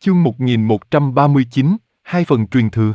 Chương 1139, hai phần truyền thừa.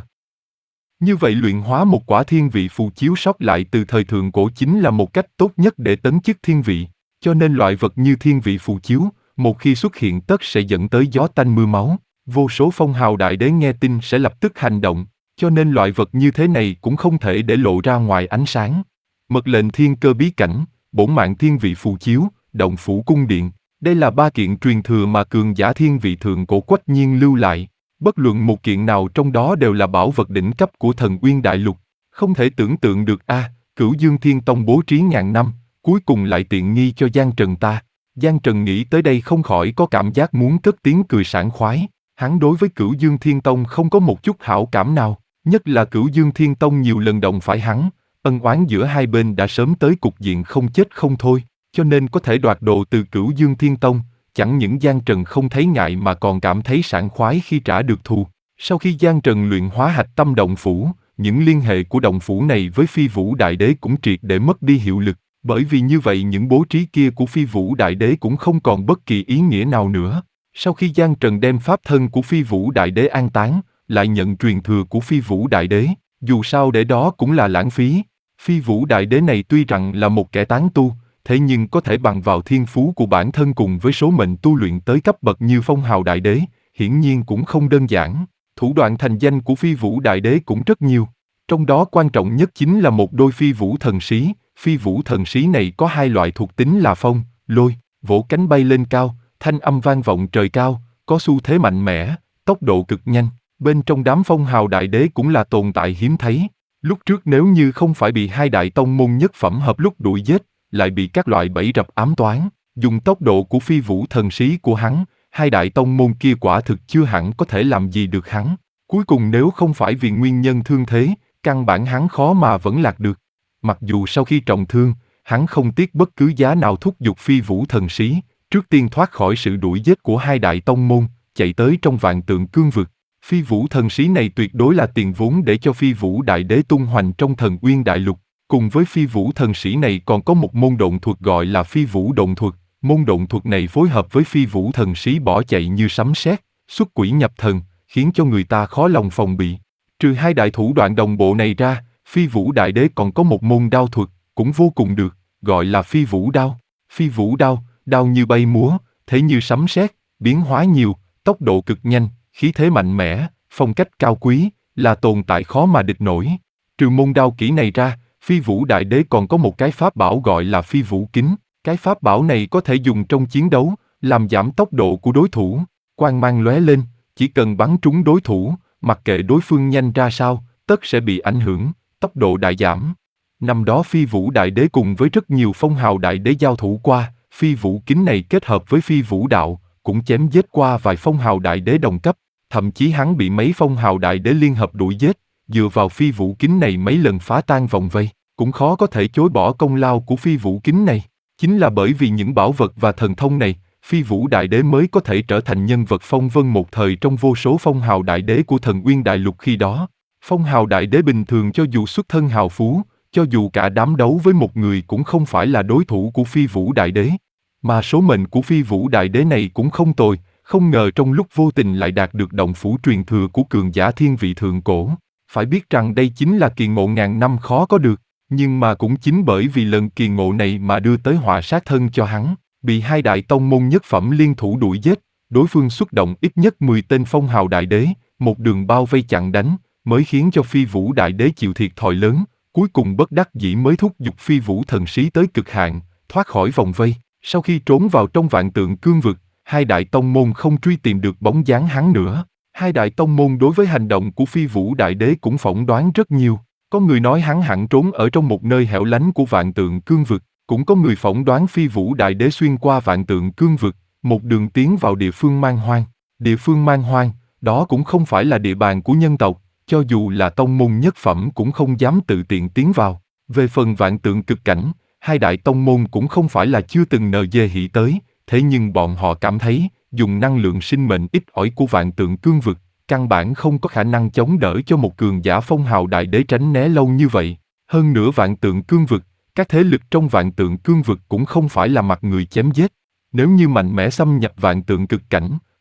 Như vậy luyện hóa một quả thiên vị phù chiếu sót lại từ thời thượng cổ chính là một cách tốt nhất để tấn chức thiên vị, cho nên loại vật như thiên vị phù chiếu, một khi xuất hiện tất sẽ dẫn tới gió tanh mưa máu, vô số phong hào đại đế nghe tin sẽ lập tức hành động, cho nên loại vật như thế này cũng không thể để lộ ra ngoài ánh sáng. Mật lệnh thiên cơ bí cảnh, bổn mạng thiên vị phù chiếu, động phủ cung điện, đây là ba kiện truyền thừa mà cường giả thiên vị thượng cổ Quách Nhiên lưu lại. Bất luận một kiện nào trong đó đều là bảo vật đỉnh cấp của Thần Uyên Đại Lục. Không thể tưởng tượng được Cửu Dương Thiên Tông bố trí ngàn năm, cuối cùng lại tiện nghi cho Giang Trần ta. Giang Trần nghĩ tới đây không khỏi có cảm giác muốn cất tiếng cười sảng khoái. Hắn đối với Cửu Dương Thiên Tông không có một chút hảo cảm nào, nhất là Cửu Dương Thiên Tông nhiều lần động phải hắn. Ân oán giữa hai bên đã sớm tới cục diện không chết không thôi, cho nên có thể đoạt đồ từ Cửu Dương Thiên Tông. Chẳng những Giang Trần không thấy ngại mà còn cảm thấy sảng khoái khi trả được thù. Sau khi Giang Trần luyện hóa hạch tâm động phủ, những liên hệ của động phủ này với Phi Vũ Đại Đế cũng triệt để mất đi hiệu lực, bởi vì như vậy những bố trí kia của Phi Vũ Đại Đế cũng không còn bất kỳ ý nghĩa nào nữa. Sau khi Giang Trần đem pháp thân của Phi Vũ Đại Đế an táng, lại nhận truyền thừa của Phi Vũ Đại Đế, dù sao để đó cũng là lãng phí. Phi Vũ Đại Đế này tuy rằng là một kẻ tán tu, thế nhưng có thể bằng vào thiên phú của bản thân cùng với số mệnh tu luyện tới cấp bậc như Phong Hào Đại Đế, hiển nhiên cũng không đơn giản. Thủ đoạn thành danh của Phi Vũ Đại Đế cũng rất nhiều. Trong đó quan trọng nhất chính là một đôi Phi Vũ Thần Xí. Phi Vũ Thần Xí này có hai loại thuộc tính là phong, lôi, vỗ cánh bay lên cao, thanh âm vang vọng trời cao, có xu thế mạnh mẽ, tốc độ cực nhanh. Bên trong đám Phong Hào Đại Đế cũng là tồn tại hiếm thấy. Lúc trước nếu như không phải bị hai đại tông môn nhất phẩm hợp lúc đuổi giết, lại bị các loại bẫy rập ám toán, dùng tốc độ của Phi Vũ Thần Xí của hắn, hai đại tông môn kia quả thực chưa hẳn có thể làm gì được hắn. Cuối cùng nếu không phải vì nguyên nhân thương thế, căn bản hắn khó mà vẫn lạc được. Mặc dù sau khi trọng thương, hắn không tiếc bất cứ giá nào thúc giục Phi Vũ Thần Xí, trước tiên thoát khỏi sự đuổi giết của hai đại tông môn, chạy tới trong vạn tượng cương vực. Phi Vũ Thần Xí này tuyệt đối là tiền vốn để cho Phi Vũ Đại Đế tung hoành trong Thần Uyên Đại Lục. Cùng với Phi Vũ Thần Sĩ này còn có một môn độn thuật gọi là Phi Vũ Độn Thuật. Môn độn thuật này phối hợp với Phi Vũ Thần Sĩ bỏ chạy như sấm sét, xuất quỷ nhập thần, khiến cho người ta khó lòng phòng bị. Trừ hai đại thủ đoạn đồng bộ này ra, Phi Vũ Đại Đế còn có một môn đao thuật, cũng vô cùng được, gọi là Phi Vũ Đao. Phi Vũ Đao, đao như bay múa, thế như sấm sét, biến hóa nhiều, tốc độ cực nhanh, khí thế mạnh mẽ, phong cách cao quý, là tồn tại khó mà địch nổi. Trừ môn đao kỹ này ra, Phi Vũ Đại Đế còn có một cái pháp bảo gọi là Phi Vũ Kính. Cái pháp bảo này có thể dùng trong chiến đấu, làm giảm tốc độ của đối thủ. Quang mang lóe lên, chỉ cần bắn trúng đối thủ, mặc kệ đối phương nhanh ra sao, tất sẽ bị ảnh hưởng, tốc độ đại giảm. Năm đó Phi Vũ Đại Đế cùng với rất nhiều Phong Hào Đại Đế giao thủ qua, Phi Vũ Kính này kết hợp với Phi Vũ Đạo, cũng chém giết qua vài Phong Hào Đại Đế đồng cấp. Thậm chí hắn bị mấy Phong Hào Đại Đế liên hợp đuổi giết, dựa vào Phi Vũ Kính này mấy lần phá tan vòng vây. Cũng khó có thể chối bỏ công lao của Phi Vũ Kính này. Chính là bởi vì những bảo vật và thần thông này, Phi Vũ Đại Đế mới có thể trở thành nhân vật phong vân một thời trong vô số Phong Hào Đại Đế của Thần Uyên Đại Lục khi đó. Phong Hào Đại Đế bình thường cho dù xuất thân hào phú, cho dù cả đám đấu với một người cũng không phải là đối thủ của Phi Vũ Đại Đế. Mà số mệnh của Phi Vũ Đại Đế này cũng không tồi, không ngờ trong lúc vô tình lại đạt được động phủ truyền thừa của cường giả thiên vị thượng cổ. Phải biết rằng đây chính là kỳ ngộ ngàn năm khó có được. Nhưng mà cũng chính bởi vì lần kỳ ngộ này mà đưa tới họa sát thân cho hắn, bị hai đại tông môn nhất phẩm liên thủ đuổi giết, đối phương xuất động ít nhất 10 tên Phong Hào Đại Đế, một đường bao vây chặn đánh, mới khiến cho Phi Vũ Đại Đế chịu thiệt thòi lớn, cuối cùng bất đắc dĩ mới thúc giục Phi Vũ Thần Xí tới cực hạn, thoát khỏi vòng vây. Sau khi trốn vào trong vạn tượng cương vực, hai đại tông môn không truy tìm được bóng dáng hắn nữa. Hai đại tông môn đối với hành động của Phi Vũ Đại Đế cũng phỏng đoán rất nhiều. Có người nói hắn hẳn trốn ở trong một nơi hẻo lánh của vạn tượng cương vực, cũng có người phỏng đoán Phi Vũ Đại Đế xuyên qua vạn tượng cương vực, một đường tiến vào địa phương man hoang. Địa phương man hoang, đó cũng không phải là địa bàn của nhân tộc, cho dù là tông môn nhất phẩm cũng không dám tự tiện tiến vào. Về phần vạn tượng cực cảnh, hai đại tông môn cũng không phải là chưa từng nờ dê hỉ tới, thế nhưng bọn họ cảm thấy, dùng năng lượng sinh mệnh ít ỏi của vạn tượng cương vực, căn bản không có khả năng chống đỡ cho một cường giả Phong Hào Đại Đế tránh né lâu như vậy. Hơn nữa vạn tượng cương vực, các thế lực trong vạn tượng cương vực cũng không phải là mặt người chém giết. Nếu như mạnh mẽ xâm nhập vạn tượng cực cảnh,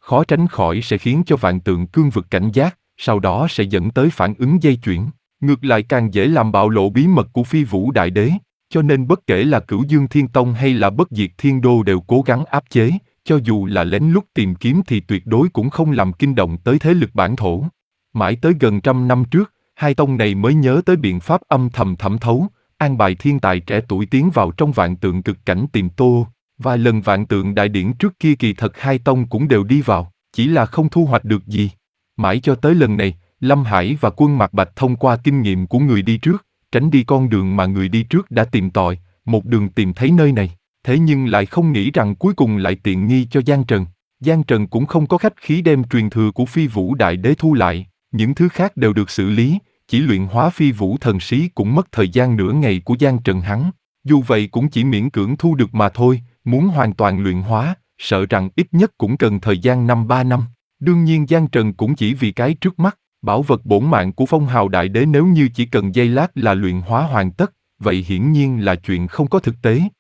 khó tránh khỏi sẽ khiến cho vạn tượng cương vực cảnh giác, sau đó sẽ dẫn tới phản ứng dây chuyển. Ngược lại càng dễ làm bạo lộ bí mật của Phi Vũ Đại Đế, cho nên bất kể là Cửu Dương Thiên Tông hay là Bất Diệt Thiên Đô đều cố gắng áp chế, cho dù là lén lút tìm kiếm thì tuyệt đối cũng không làm kinh động tới thế lực bản thổ. Mãi tới gần 100 năm trước, hai tông này mới nhớ tới biện pháp âm thầm thẩm thấu, an bài thiên tài trẻ tuổi tiến vào trong vạn tượng cực cảnh tìm Tô. Vài lần vạn tượng đại điển trước kia kỳ thật hai tông cũng đều đi vào, chỉ là không thu hoạch được gì. Mãi cho tới lần này, Lâm Hải và Quân Mạc Bạch thông qua kinh nghiệm của người đi trước, tránh đi con đường mà người đi trước đã tìm tòi, một đường tìm thấy nơi này. Thế nhưng lại không nghĩ rằng cuối cùng lại tiện nghi cho Giang Trần. Giang Trần cũng không có khách khí đem truyền thừa của Phi Vũ Đại Đế thu lại, những thứ khác đều được xử lý, chỉ luyện hóa Phi Vũ Thần Sĩ cũng mất thời gian nửa ngày của Giang Trần hắn. Dù vậy cũng chỉ miễn cưỡng thu được mà thôi, muốn hoàn toàn luyện hóa, sợ rằng ít nhất cũng cần thời gian 3 năm. Đương nhiên Giang Trần cũng chỉ vì cái trước mắt, bảo vật bổn mạng của Phong Hào Đại Đế nếu như chỉ cần giây lát là luyện hóa hoàn tất, vậy hiển nhiên là chuyện không có thực tế.